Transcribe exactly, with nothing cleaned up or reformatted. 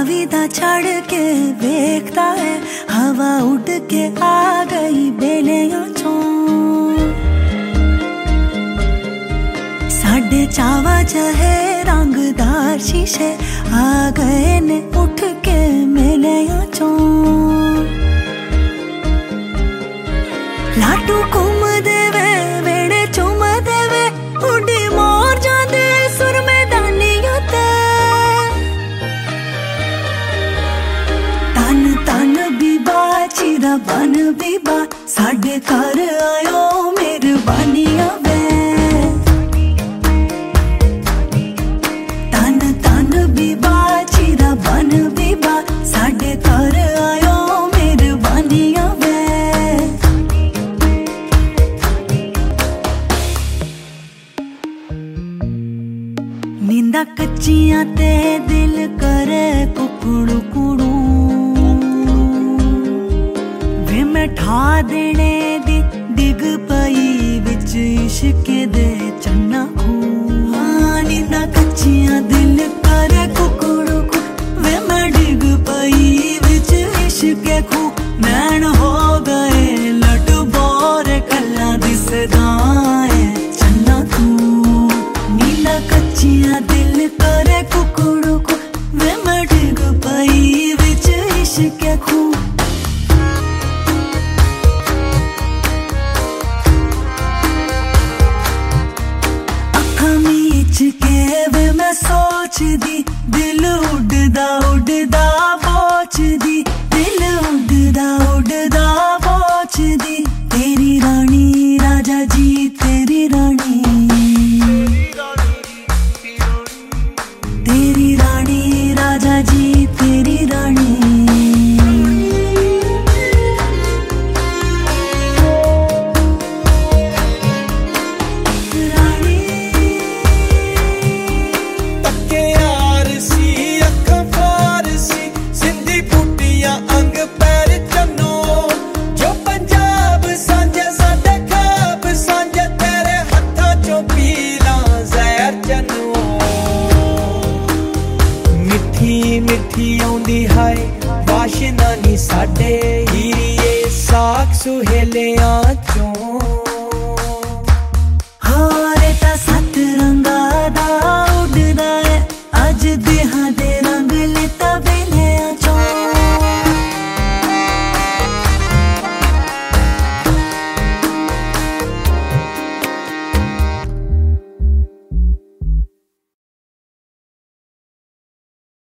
विदा छड़ के देखता है, हवा उड़ के आ गई बेलियां चों। साढ़े चावा जहे रंगदार शीशे आ गए ने उठ के मेलियां चों। लाटू घूम देवे वेड़े चुम देवे, उड़ी मोर जांदे सुर मैदानियों ते। तन तन बीबा चिरा बन बीबा, साडे घर आयो मेहरबानियां वे। तन तन बीबा चिरा बन बीबा, साडे घर आयो मेहरबानियां वे। नींदा कच्चियां ते दिल करे कुकड़ू कुड़ू, वे मैं ठा देने दी डिग पई विच इश्क दे चन्ना खू। हाँ नींदा कच्चियां दिल करे कुकड़ू कुड़ू, वे मैं डिग पई विच इश्क खू। नैन हो गए लट बोरे कल्ला दिसदाए चन्ना खू। नींदा कच्चियां दिल करे कुकड़ू कुड़ू, वे मैं डिग पई विच इश्क खू। के वे मैं सोचदी, दिल उड़दा उड़दा पहुंचदी, दिल उड़दा उड़दा पहुंचदी। तेरी रानी राजा जी तेरी रानी, तेरी रानी राजा जी तेरी रानी। मिठी आउंदी हाय वाशना नी साडे हीरिए, साख सुहेलियां चों।